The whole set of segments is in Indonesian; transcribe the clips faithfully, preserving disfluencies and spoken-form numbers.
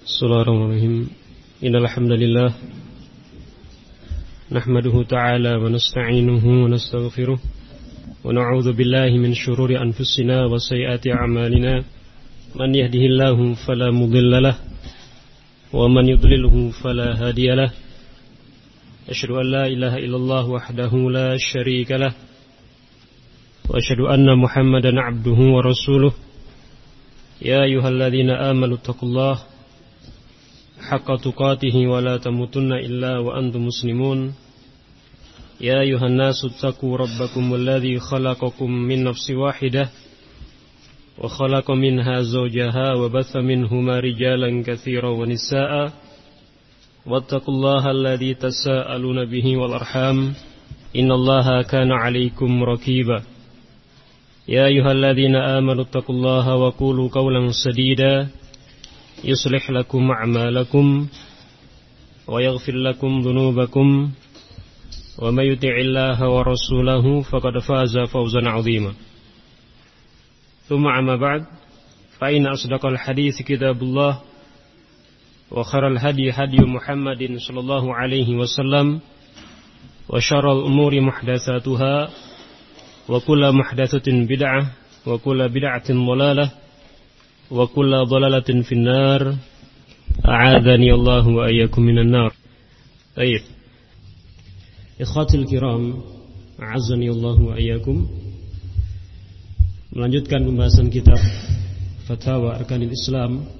Bismillahirrahmanirrahim. Innal hamdalillah nahmaduhu ta'ala wa nasta'inuhu wa nastaghfiruh wa na'udzu billahi min shururi anfusina wa sayyiati a'malina. Man yahdihillahu fala mudilla lahu wa man yudlilhu fala hadiya lahu. Asyhadu an la ilaha illallah wahdahu la syarika lahu wa asyhadu anna Muhammadan 'abduhu wa rasuluh. Ya ayyuhalladzina amanu taqullaha haqqa tuqatih wa la tamutunna illa wa antum muslimun. Ya ayuhan nasu taqu rabbakum alladhi khalaqakum min nafsin wahidah wa khalaqa minha zawjaha wa batha minhuma rijalan katsiran wa nisaa'a wattaqullaha alladhi tasaaluna bihi wal arham innallaha kana 'alaykum raqiba. Ya ayyuhalladzina amanu taqullaha wa qulu qawlan sadida yuslih lakum a'malakum wa yaghfir lakum dhunubakum wa may yuti'illaha wa rasulahu faqad faza fawzan 'azima. Thumma amma ba'd, fa inna asdaqal hadits kitabullah wa khairal hadi hadi Muhammadin sallallahu alaihi wasallam wa syarrul umuri muhdatsatuha wa kullu muhdatsatin bid'ah wa kullu bid'atin dhalalah wa kullu dhalalatin finnar. A'adzani Allah wa iyyakum minan nar. Baik. Ikhwatul kiram, a'azzani Allah wa iyyakum. Melanjutkan pembahasan kitab Fatwa Arkanil Islam.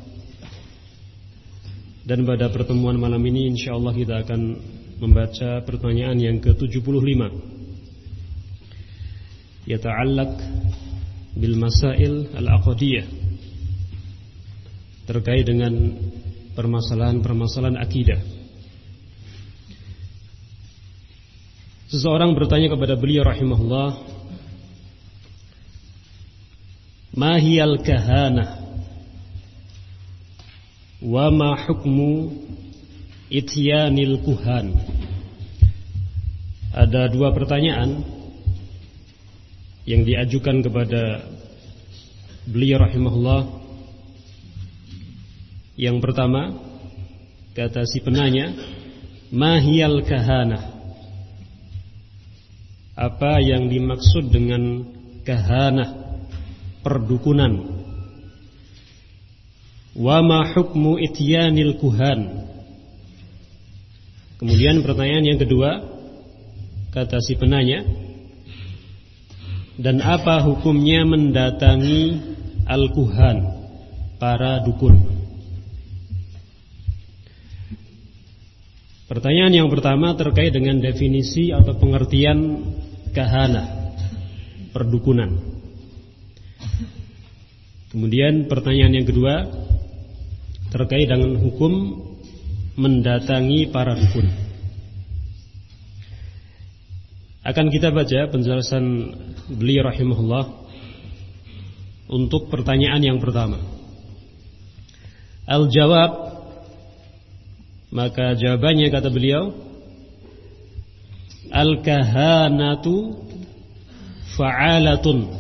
Dan pada pertemuan malam ini insyaallah kita akan membaca pertanyaan yang ke tujuh puluh lima. Yata'allaq bil masail al-aqdiyah, terkait dengan permasalahan-permasalahan akidah. Seseorang bertanya kepada beliau rahimahullah, ma hiyal kahanah wa ma hukmu ityanil kuhan. Ada dua pertanyaan yang diajukan kepada beliau rahimahullah. Yang pertama, kata si penanya, mahiyal kahanah, apa yang dimaksud dengan kahanah, perdukunan. Wa ma hukmu ityanil kuhan. Kemudian pertanyaan yang kedua, kata si penanya, dan apa hukumnya mendatangi al-kuhan, para dukun. Pertanyaan yang pertama terkait dengan definisi atau pengertian kahanah, perdukunan. Kemudian pertanyaan yang kedua terkait dengan hukum mendatangi para dukun. Akan kita baca penjelasan beliau rahimahullah untuk pertanyaan yang pertama. Al-jawab, maka jawabannya kata beliau, al-kahanatu fa'alatun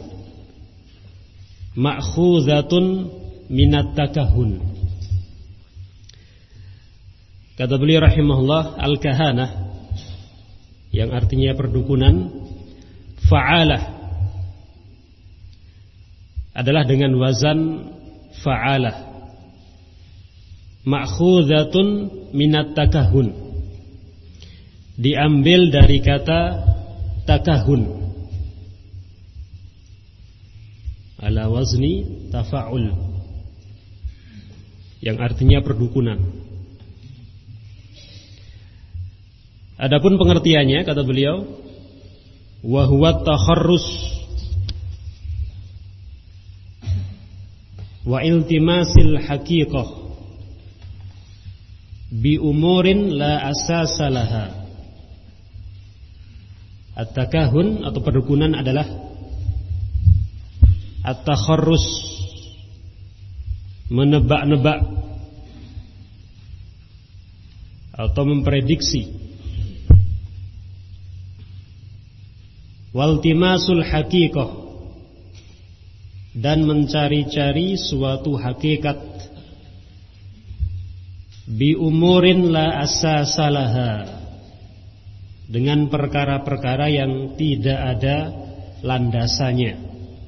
ma'khuzatun minat takahun. Kata beliau rahimahullah, al-kahanah yang artinya perdukunan, fa'alah adalah dengan wazan fa'alah, ma'khuzatun minat takahun, diambil dari kata takahun, ala wazni tafa'ul, yang artinya perdukunan. Adapun pengertiannya, kata beliau, wa huwa takharrus wa iltimasil haqiqah bi umurin la asasa laha. At-takahun atau perdukunan adalah at-takharrus, menebak-nebak atau memprediksi, waltimasul haqiqah, dan mencari-cari suatu hakikat, bi umurin la asasalaha, dengan perkara-perkara yang tidak ada landasannya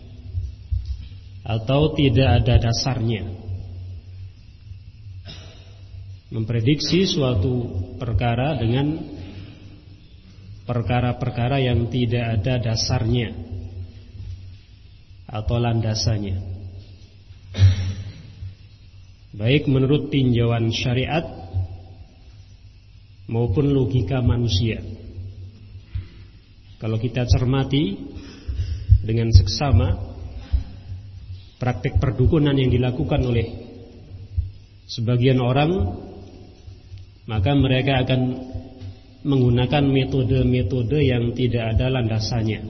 atau tidak ada dasarnya. Memprediksi suatu perkara dengan perkara-perkara yang tidak ada dasarnya atau landasannya, baik menurut tinjauan syariat maupun logika manusia. Kalau kita cermati dengan seksama praktek perdukunan yang dilakukan oleh sebagian orang, maka mereka akan menggunakan metode-metode yang tidak ada landasannya,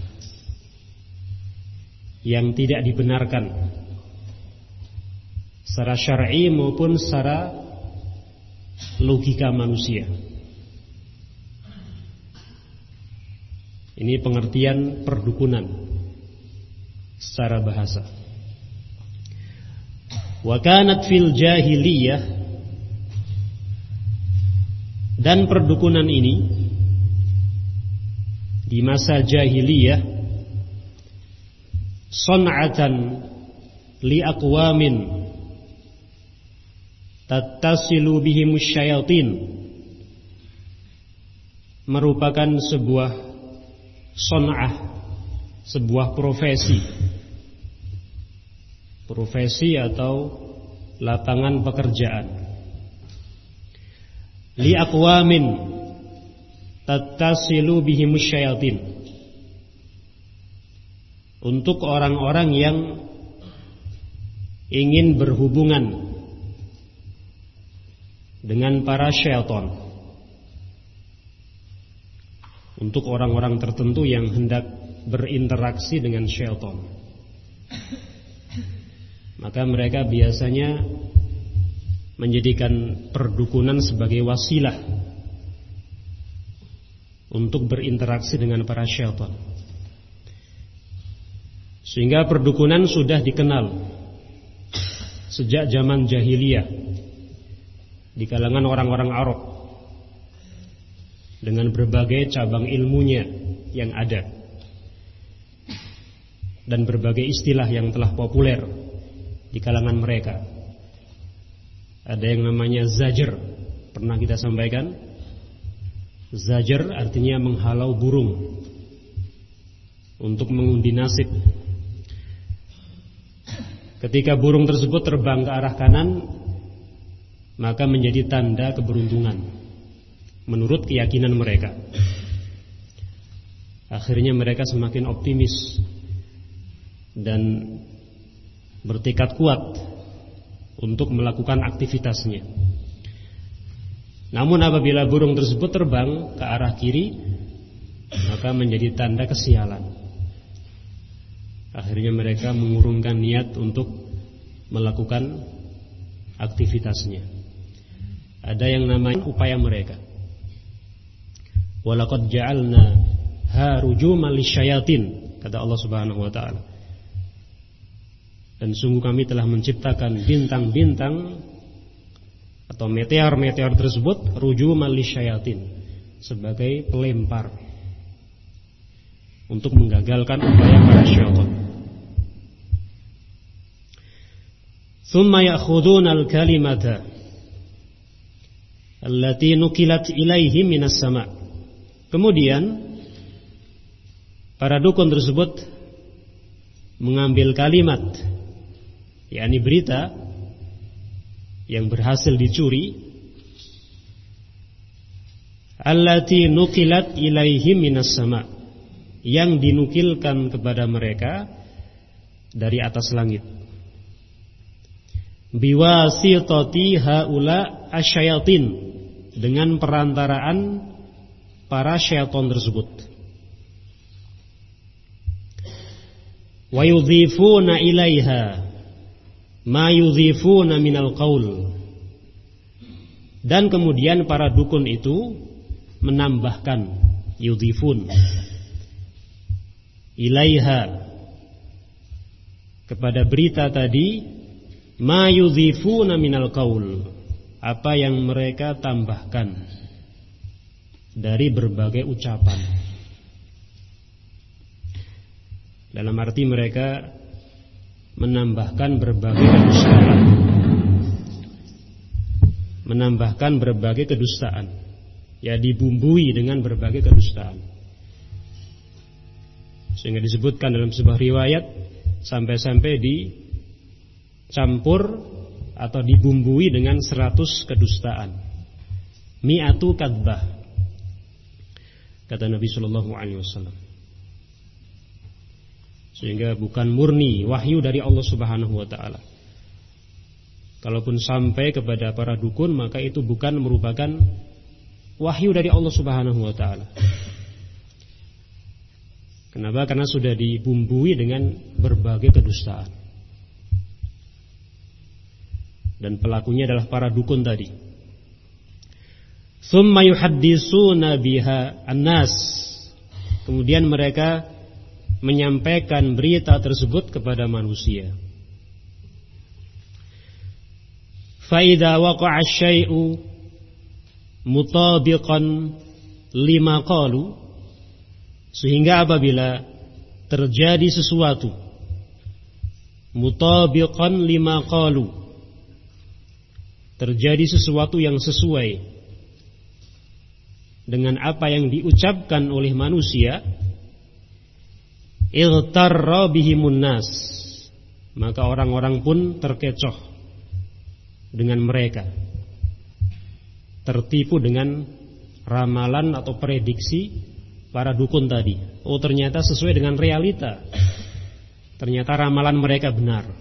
yang tidak dibenarkan secara syar'i maupun secara logika manusia. Ini pengertian perdukunan secara bahasa. Wa kanat fil jahiliyah, dan perdukunan ini di masa jahiliyah, son'atan li aqwamin tattasilu bihimus syayatin, merupakan sebuah son'ah, sebuah profesi Profesi atau lapangan pekerjaan. Li aqwamin tattasilu bihimus syayatin, untuk orang-orang yang ingin berhubungan dengan para syaitan, untuk orang-orang tertentu yang hendak berinteraksi dengan syaitan. Maka mereka biasanya menjadikan perdukunan sebagai wasilah untuk berinteraksi dengan para syaitan. Sehingga perdukunan sudah dikenal sejak zaman jahiliyah di kalangan orang-orang Arab, dengan berbagai cabang ilmunya yang ada dan berbagai istilah yang telah populer di kalangan mereka. Ada yang namanya zajer, pernah kita sampaikan. Zajer artinya menghalau burung untuk mengundi nasib. Ketika burung tersebut terbang ke arah kanan, maka menjadi tanda keberuntungan menurut keyakinan mereka. Akhirnya mereka semakin optimis dan bertekad kuat untuk melakukan aktivitasnya. Namun apabila burung tersebut terbang ke arah kiri, maka menjadi tanda kesialan. Akhirnya mereka mengurungkan niat untuk melakukan aktivitasnya. Ada yang namanya upaya mereka. Walaqad ja'alna ha rujuman lisyayatin, kata Allah Subhanahu wa taala. Dan sungguh kami telah menciptakan bintang-bintang atau meteor-meteor tersebut rujuman lisyayatin, sebagai pelempar untuk menggagalkan upaya para syaitan. Thumma ya'khuduna al-kalimata allati nukilat ilaihim minas sama'. Kemudian para dukun tersebut mengambil kalimat, yakni berita yang berhasil dicuri, allati nukilat ilaihim minas sama', yang dinukilkan kepada mereka dari atas langit, biwasitati haula asyayatin, dengan perantaraan para syaitan tersebut. Wa yudhifuna ilaiha ma yudhifuna minal qaul, dan kemudian para dukun itu menambahkan, yudhifun, ilaiha, kepada berita tadi, ma yudhifuna minal qaul, apa yang mereka tambahkan dari berbagai ucapan. Dalam arti mereka menambahkan berbagai kedustaan. Menambahkan berbagai kedustaan. Ya, dibumbui dengan berbagai kedustaan. Sehingga disebutkan dalam sebuah riwayat sampai-sampai dicampur atau dibumbui dengan seratus kedustaan. Mi'atu kadbah, kata Nabi Shallallahu Alaihi Wasallam. Sehingga bukan murni wahyu dari Allah Subhanahu Wa Taala. Kalaupun sampai kepada para dukun, maka itu bukan merupakan wahyu dari Allah Subhanahu Wa Taala. Kenapa? Karena sudah dibumbui dengan berbagai kedustaan. Dan pelakunya adalah para dukun tadi. Tsumma yuhadditsuna biha an-nas. Kemudian mereka menyampaikan berita tersebut kepada manusia. Fa idza waqa'a asy-syai'u mutabiqan lima qalu, sehingga apabila terjadi sesuatu mutabiqan lima qalu, terjadi sesuatu yang sesuai dengan apa yang diucapkan oleh manusia, igtarra bihimun nas, maka orang-orang pun terkecoh dengan mereka, tertipu dengan ramalan atau prediksi para dukun tadi. Oh, ternyata sesuai dengan realita, ternyata ramalan mereka benar.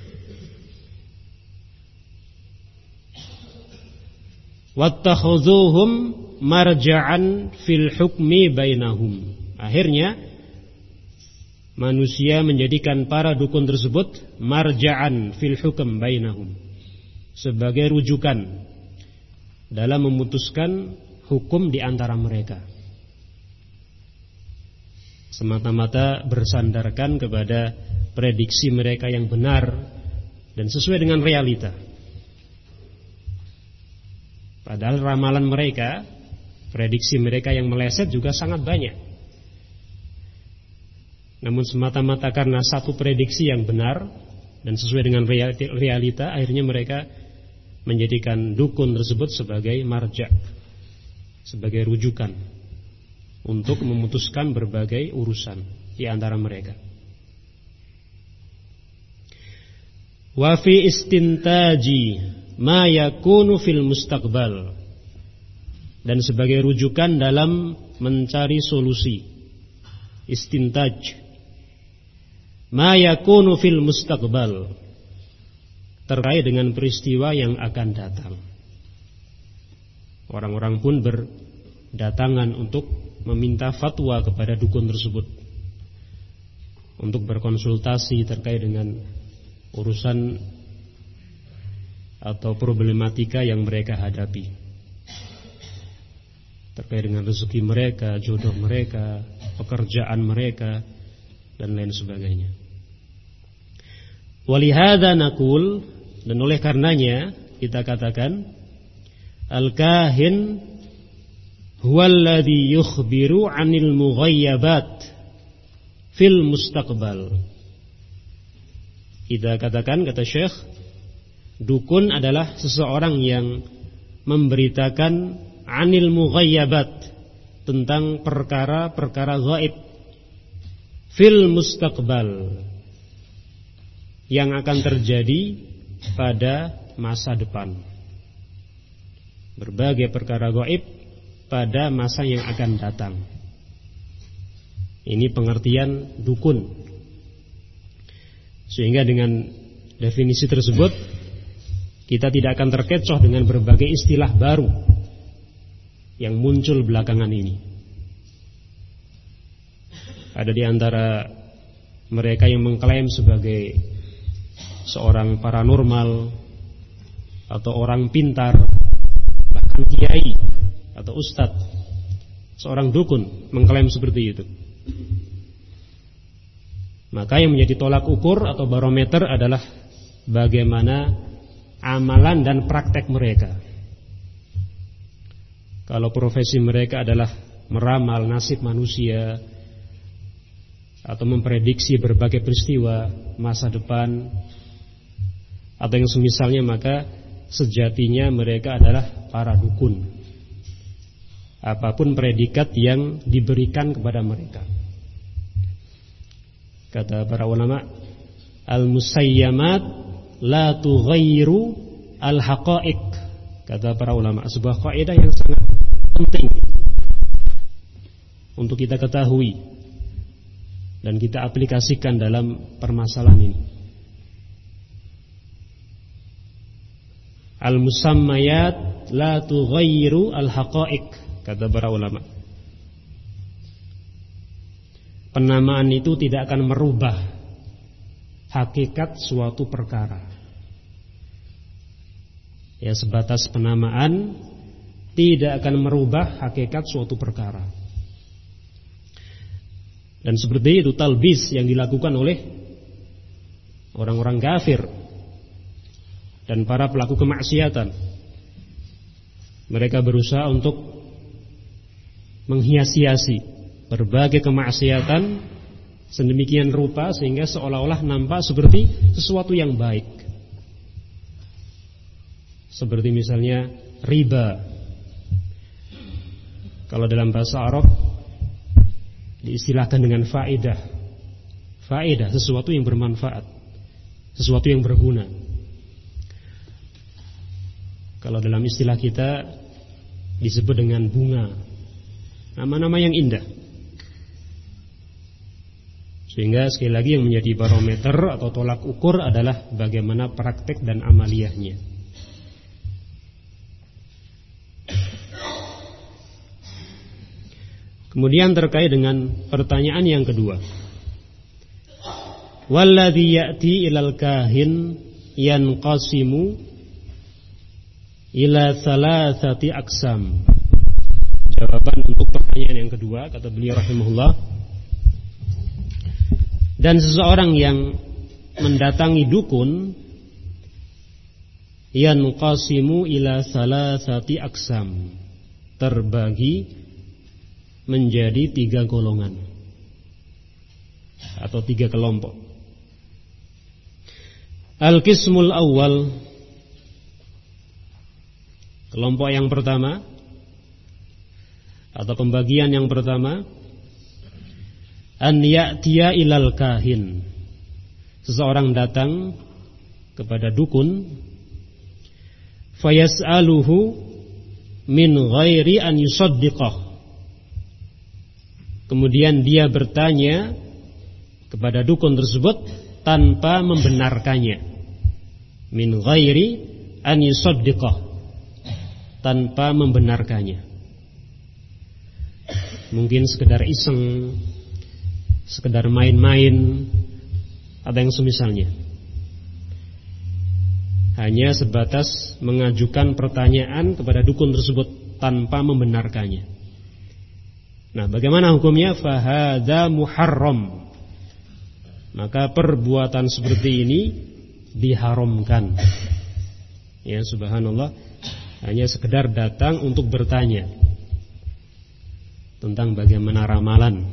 Wattakhuzuhum marja'an fil hukmi bainahum. Akhirnya manusia menjadikan para dukun tersebut marja'an fil hukm bainahum, sebagai rujukan dalam memutuskan hukum di antara mereka, semata-mata bersandarkan kepada prediksi mereka yang benar dan sesuai dengan realita. Padahal ramalan mereka, prediksi mereka yang meleset juga sangat banyak. Namun semata-mata karena satu prediksi yang benar dan sesuai dengan realita, akhirnya mereka menjadikan dukun tersebut sebagai marja, sebagai rujukan untuk memutuskan berbagai urusan di antara mereka. Wa fi istintaji ma yakunu fil mustaqbal, dan sebagai rujukan dalam mencari solusi, istintaj ma yakunu fil mustaqbal, terkait dengan peristiwa yang akan datang. Orang-orang pun berdatangan untuk meminta fatwa kepada dukun tersebut, untuk berkonsultasi terkait dengan urusan atau problematika yang mereka hadapi, terkait dengan rezeki mereka, jodoh mereka, pekerjaan mereka, dan lain sebagainya. Walihada naqul, dan oleh karenanya kita katakan, al-kahin huwallazi yukhbiru 'anil mughayyabat fil mustaqbal. Kita katakan, kata Syekh, dukun adalah seseorang yang memberitakan 'anil mughayyabat, tentang perkara-perkara gaib, fil mustaqbal, yang akan terjadi pada masa depan. Berbagai perkara gaib pada masa yang akan datang. Ini pengertian dukun. Sehingga dengan definisi tersebut kita tidak akan terkecoh dengan berbagai istilah baru yang muncul belakangan ini. Ada di antara mereka yang mengklaim sebagai seorang paranormal atau orang pintar, bahkan kiai atau ustadz, seorang dukun mengklaim seperti itu. Maka yang menjadi tolak ukur atau barometer adalah bagaimana amalan dan praktek mereka. Kalau profesi mereka adalah meramal nasib manusia atau memprediksi berbagai peristiwa masa depan atau yang semisalnya, maka sejatinya mereka adalah para dukun. Apapun predikat yang diberikan kepada mereka. Kata para ulama, al-musayyamat la tughayyiru al-haqa'iq. Kata para ulama, sebuah kaidah yang sangat penting untuk kita ketahui dan kita aplikasikan dalam permasalahan ini. Al-musammayat la tughayyiru al-haqa'iq, kata para ulama. Penamaan itu tidak akan merubah hakikat suatu perkara. Ya, sebatas penamaan tidak akan merubah hakikat suatu perkara. Dan seperti itu talbis yang dilakukan oleh orang-orang kafir dan para pelaku kemaksiatan. Mereka berusaha untuk menghias-hiasi berbagai kemaksiatan sedemikian rupa sehingga seolah-olah nampak seperti sesuatu yang baik. Seperti misalnya riba. Kalau dalam bahasa Arab diistilahkan dengan faedah. Faedah, sesuatu yang bermanfaat, sesuatu yang berguna. Kalau dalam istilah kita disebut dengan bunga. Nama-nama yang indah. Sehingga sekali lagi yang menjadi barometer atau tolak ukur adalah bagaimana praktek dan amaliyahnya. Kemudian terkait dengan pertanyaan yang kedua, walladzi ya'ti ilal kahin yanqasimu ila thalathati aqsam. Jawaban untuk pertanyaan yang kedua, kata beliau rahimahullah, dan seseorang yang mendatangi dukun yanqasimu ila thalathati aqsam, terbagi menjadi tiga golongan atau tiga kelompok. Al-qismul awal, kelompok yang pertama atau pembagian yang pertama, an ya'tiya ilal kahin, seseorang datang kepada dukun, fayas'aluhu min ghairi an yusaddiqah, kemudian dia bertanya kepada dukun tersebut tanpa membenarkannya. Min ghairi an yusaddiqah, tanpa membenarkannya. Mungkin sekedar iseng, sekedar main-main, atau yang semisalnya. Hanya sebatas mengajukan pertanyaan kepada dukun tersebut tanpa membenarkannya. Nah, bagaimana hukumnya? Fahadza muharram. Maka perbuatan seperti ini diharamkan. Ya, subhanallah, hanya sekedar datang untuk bertanya tentang bagaimana ramalan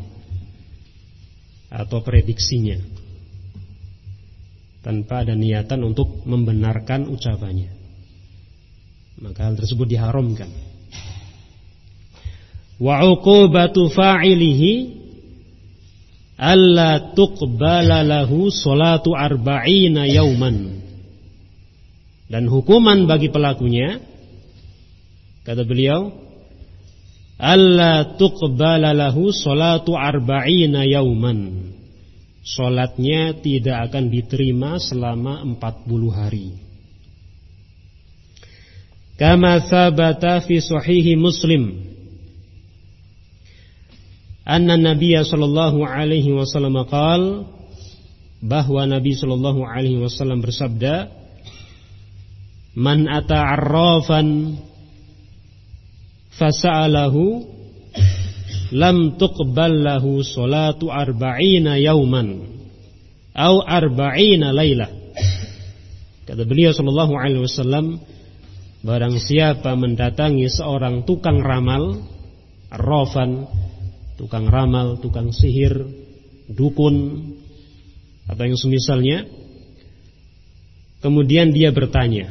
atau prediksinya, tanpa ada niatan untuk membenarkan ucapannya, maka hal tersebut diharamkan. Wa 'uqubatu fa'ilihi alla tuqbala lahu salatu arba'ina yauman. Dan hukuman bagi pelakunya, kata beliau, alla tuqbala lahu salatu arba'ina yauman. Salatnya tidak akan diterima selama empat puluh hari. Kama thabata fi sahihi Muslim anna Nabiya sallallahu alaihi wasallam qaal, bahwa Nabi sallallahu alaihi wasallam bersabda, man ata arrafan fasa'alahu lam tuqbal lahu salatu arba'ina yauman au arba'ina lailah. Kata beliau sallallahu alaihi wasallam, barang siapa mendatangi seorang tukang ramal, arrafan, tukang ramal, tukang sihir, dukun, atau yang semisalnya, kemudian dia bertanya,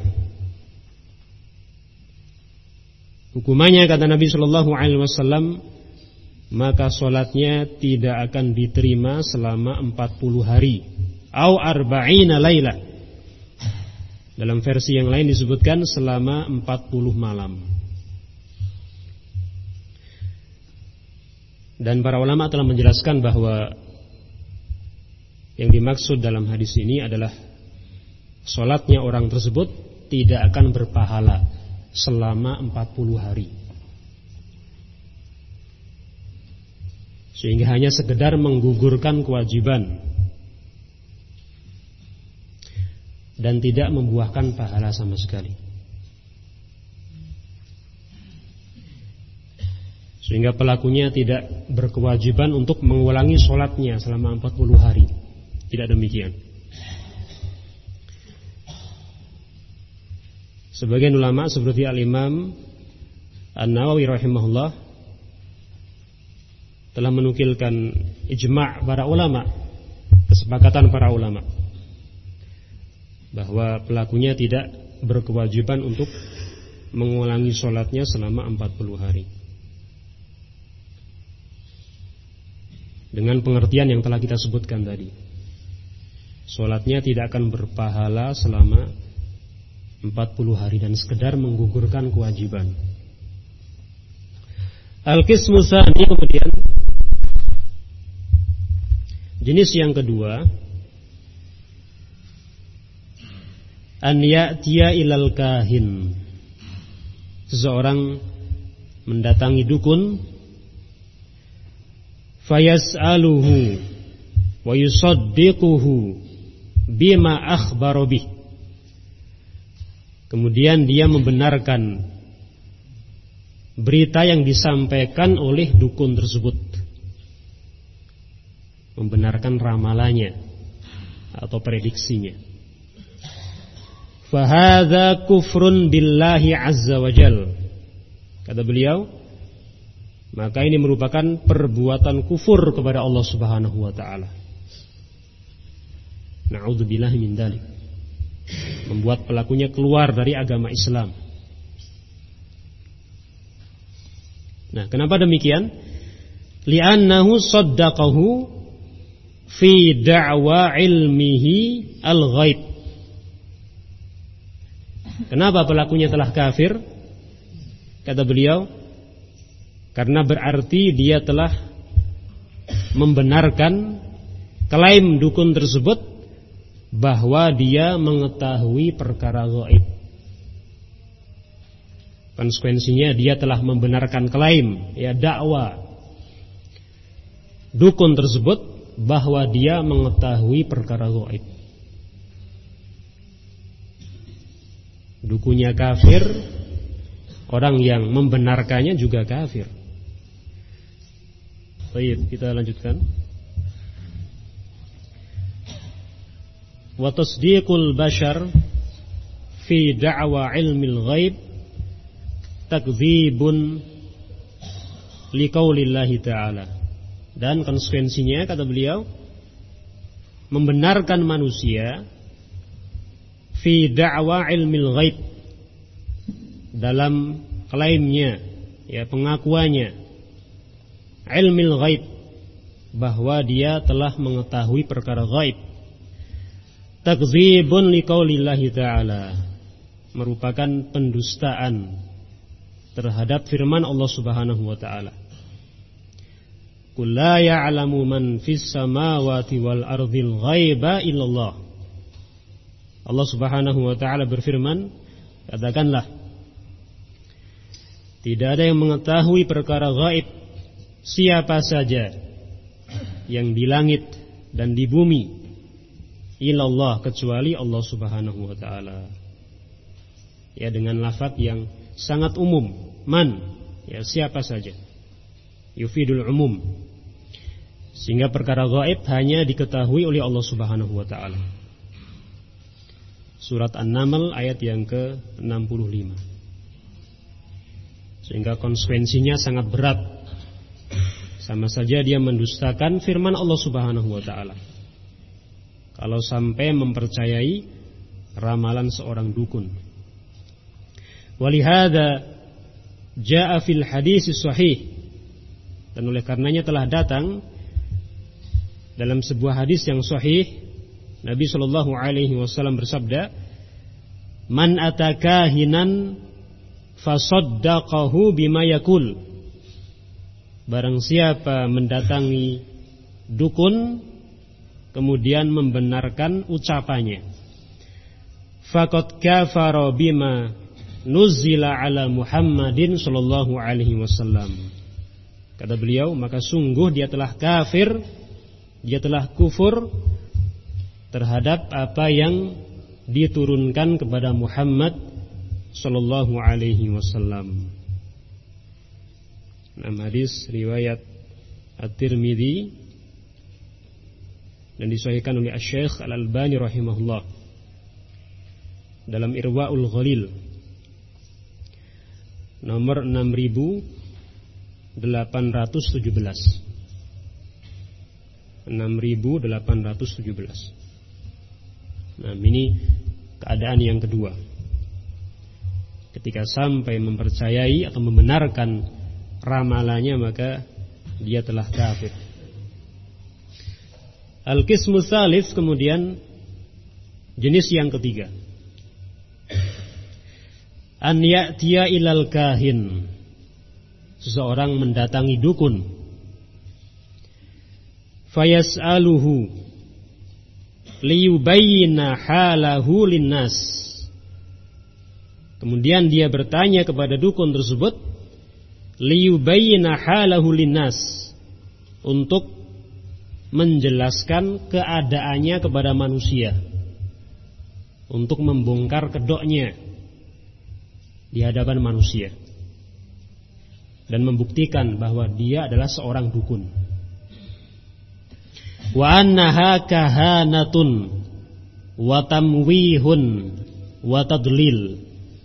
hukumannya kata Nabi Shallallahu Alaihi Wasallam, maka solatnya tidak akan diterima selama empat puluh hari, au arba'ina laila. Dalam versi yang lain disebutkan selama empat puluh malam. Dan para ulama telah menjelaskan bahwa yang dimaksud dalam hadis ini adalah solatnya orang tersebut tidak akan berpahala selama empat puluh hari, sehingga hanya sekedar menggugurkan kewajiban dan tidak membuahkan pahala sama sekali. Sehingga pelakunya tidak berkewajiban untuk mengulangi sholatnya selama empat puluh hari. Tidak demikian. Sebagian ulama seperti Al-Imam An-Nawawi rahimahullah telah menukilkan ijma' para ulama, kesepakatan para ulama, bahwa pelakunya tidak berkewajiban untuk mengulangi sholatnya selama empat puluh hari. Dengan pengertian yang telah kita sebutkan tadi, sholatnya tidak akan berpahala selama empat puluh hari dan sekedar menggugurkan kewajiban. Al-qismu tsani, kemudian jenis yang kedua, an ya'tiya ilal kahin, seseorang mendatangi dukun, fayas'aluhu wa yusaddiquhu bima akhbara bih, kemudian dia membenarkan berita yang disampaikan oleh dukun tersebut, membenarkan ramalannya atau prediksinya. Fahadha kufrun billahi azza wa jal, kata beliau, maka ini merupakan perbuatan kufur kepada Allah subhanahu wa ta'ala. Na'udzubillahi min dzalik, membuat pelakunya keluar dari agama Islam. Nah, kenapa demikian? Li'annahu saddaqahu fi da'wa ilmihi al-ghaib. Kenapa pelakunya telah kafir? Kata beliau, karena berarti dia telah membenarkan klaim dukun tersebut bahwa dia mengetahui perkara gaib. Konsekuensinya dia telah membenarkan klaim, ya dakwa dukun tersebut bahwa dia mengetahui perkara gaib. Dukunnya kafir, orang yang membenarkannya juga kafir. Baik, kita lanjutkan. Wa tasdiqul bashar fi da'wa ilmil ghaib takdzibun liqaulillahi ta'ala. Dan konsekuensinya, kata beliau, membenarkan manusia fi da'wa ilmil ghaib, dalam klaimnya, ya pengakuannya, ilmil ghaib, bahwa dia telah mengetahui perkara ghaib. Takdzibun liqaulillahi ta'ala, merupakan pendustaan terhadap firman Allah subhanahu wa ta'ala. Qul la ya'lamu man fis samawati wal ardhil ghaiba illallah. Allah subhanahu wa ta'ala berfirman, katakanlah, tidak ada yang mengetahui perkara gaib, siapa saja yang di langit dan di bumi, ilallah, kecuali Allah subhanahu wa ta'ala. Ya, dengan lafaz yang sangat umum, man, ya siapa saja, yufidul umum, sehingga perkara gaib hanya diketahui oleh Allah subhanahu wa ta'ala. Surat An-Naml ayat yang ke enam puluh lima. sehingga konsekuensinya sangat berat. Sama saja dia mendustakan firman Allah Subhanahu wa taala kalau sampai mempercayai ramalan seorang dukun. Walihada jaa fil hadis sahih, dan oleh karenanya telah datang dalam sebuah hadis yang sahih, Nabi sallallahu alaihi wasallam bersabda, "Man atakahinan fasaddaqahu bima yaqul." Barang siapa mendatangi dukun kemudian membenarkan ucapannya, faqad kafara bima nuzila ala Muhammadin sallallahu alaihi wasallam. Kata beliau, maka sungguh dia telah kafir, dia telah kufur terhadap apa yang diturunkan kepada Muhammad sallallahu alaihi wasallam. Nama hadis riwayat At-Tirmidzi dan disahihkan oleh Asy-Syaikh Al-Albani rahimahullah dalam Irwaul Ghalil nomor enam ribu delapan ratus tujuh belas. enam ribu delapan ratus tujuh belas. Nah, ini keadaan yang kedua. Ketika sampai mempercayai atau membenarkan ramalannya, maka dia telah kafir. Al-qismu tsalits, kemudian jenis yang ketiga, an ya'tiya ilal kahin, seseorang mendatangi dukun, fayas'aluhu liyubayyina halahu linnas, kemudian dia bertanya kepada dukun tersebut, liyubayyina halahu linnas, untuk menjelaskan keadaannya kepada manusia, untuk membongkar kedoknya di hadapan manusia dan membuktikan bahwa dia adalah seorang dukun. Wa annaha kahanatun wa tamwihun wa tadlil,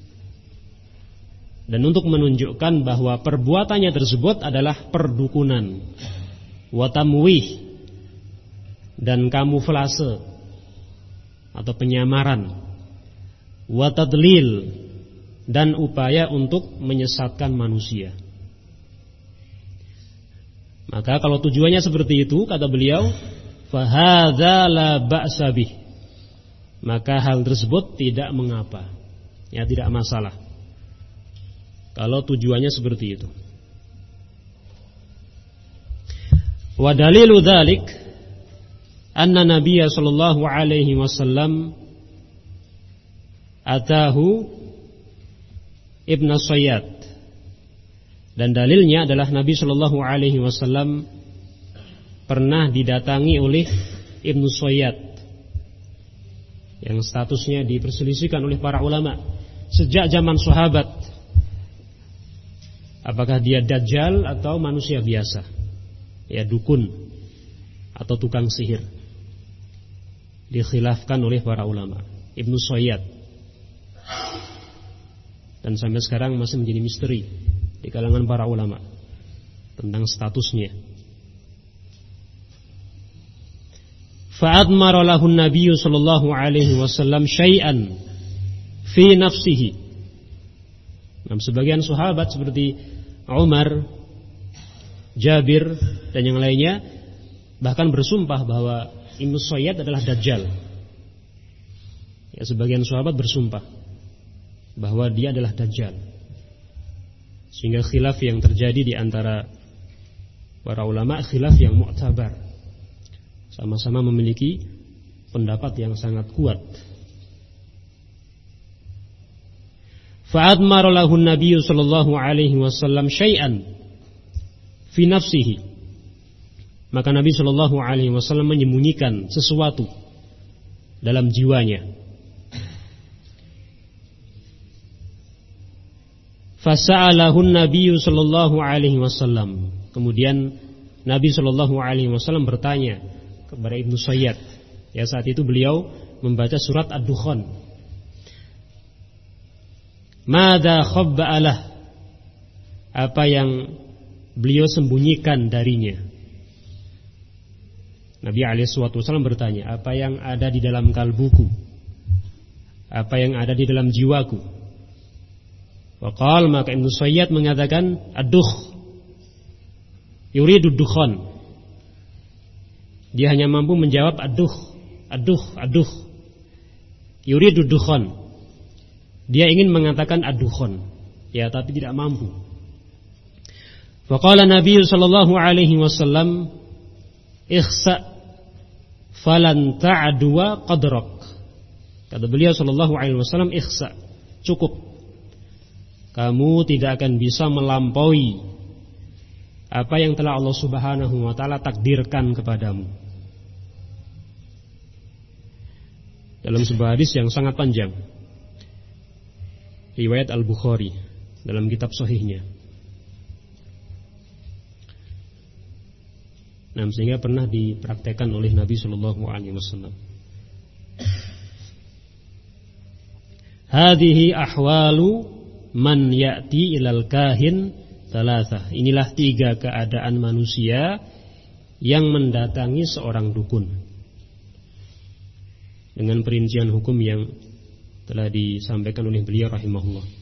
dan untuk menunjukkan bahwa perbuatannya tersebut adalah perdukunan, wa tamwih, dan kamuflase atau penyamaran, wa tadlil, dan upaya untuk menyesatkan manusia. Maka kalau tujuannya seperti itu, kata beliau, fahadza la ba'sa bih, maka hal tersebut tidak mengapa, ya tidak masalah kalau tujuannya seperti itu. Wa dalilu dzalik anna Nabiyya sallallahu alaihi wasallam atahu Ibnu Sayyad, dan dalilnya adalah Nabi sallallahu alaihi wasallam pernah didatangi oleh Ibnu Sayyad yang statusnya diperselisihkan oleh para ulama sejak zaman sahabat, apakah dia dajjal atau manusia biasa, ya dukun atau tukang sihir. Dikhilafkan oleh para ulama. Ibnu Sayyad, dan sampai sekarang masih menjadi misteri di kalangan para ulama tentang statusnya. Fa'admara lahu an-nabiy sallallahu alaihi wasallam syai'an fi nafsihi. Nah, sebagian sahabat seperti Umar, Jabir, dan yang lainnya bahkan bersumpah bahwa Ibnu Sayyad adalah dajjal. Ya, sebagian sahabat bersumpah bahwa dia adalah dajjal. Sehingga khilaf yang terjadi di antara para ulama, khilaf yang mu'tabar, sama-sama memiliki pendapat yang sangat kuat. Fa'admara lahu an-nabiy sallallahu alaihi wasallam syai'an fi nafsihi, maka Nabi sallallahu alaihi wasallam menyembunyikan sesuatu dalam jiwanya. Fasa'alahu an-nabiy sallallahu alaihi wasallam, kemudian Nabi sallallahu alaihi wasallam bertanya kepada Ibnu Sayyad. Ya, saat itu beliau membaca surat Ad-Dukhan. Mada khabba'alah, apa yang beliau sembunyikan darinya. Nabi alaihi wasallam bertanya, apa yang ada di dalam kalbuku? Apa yang ada di dalam jiwaku? Waqal, maka Ibnu Sayyad mengatakan ad-dukh, yuridu dukhan. Dia hanya mampu menjawab ad-dukh, ad-dukh, ad-dukh, yuridu dukhan. Dia ingin mengatakan ad-dukhan, ya, tapi tidak mampu. Waqala Nabi sallallahu alaihi wasallam, ikhsa falan ta'dwa qadrak. Kata beliau sallallahu alaihi wasallam, ikhsa, cukup. Kamu tidak akan bisa melampaui apa yang telah Allah Subhanahu wa taala takdirkan kepadamu. Dalam sebuah hadis yang sangat panjang, riwayat Al-Bukhari dalam kitab sahihnya. Nah, sehingga pernah dipraktekkan oleh Nabi sallallahu alaihi wasallam. Hadhihi ahwalu man ya'ti ilal kahin thalathah. Inilah tiga keadaan manusia yang mendatangi seorang dukun. Dengan perincian hukum yang telah disampaikan oleh beliau rahimahullah.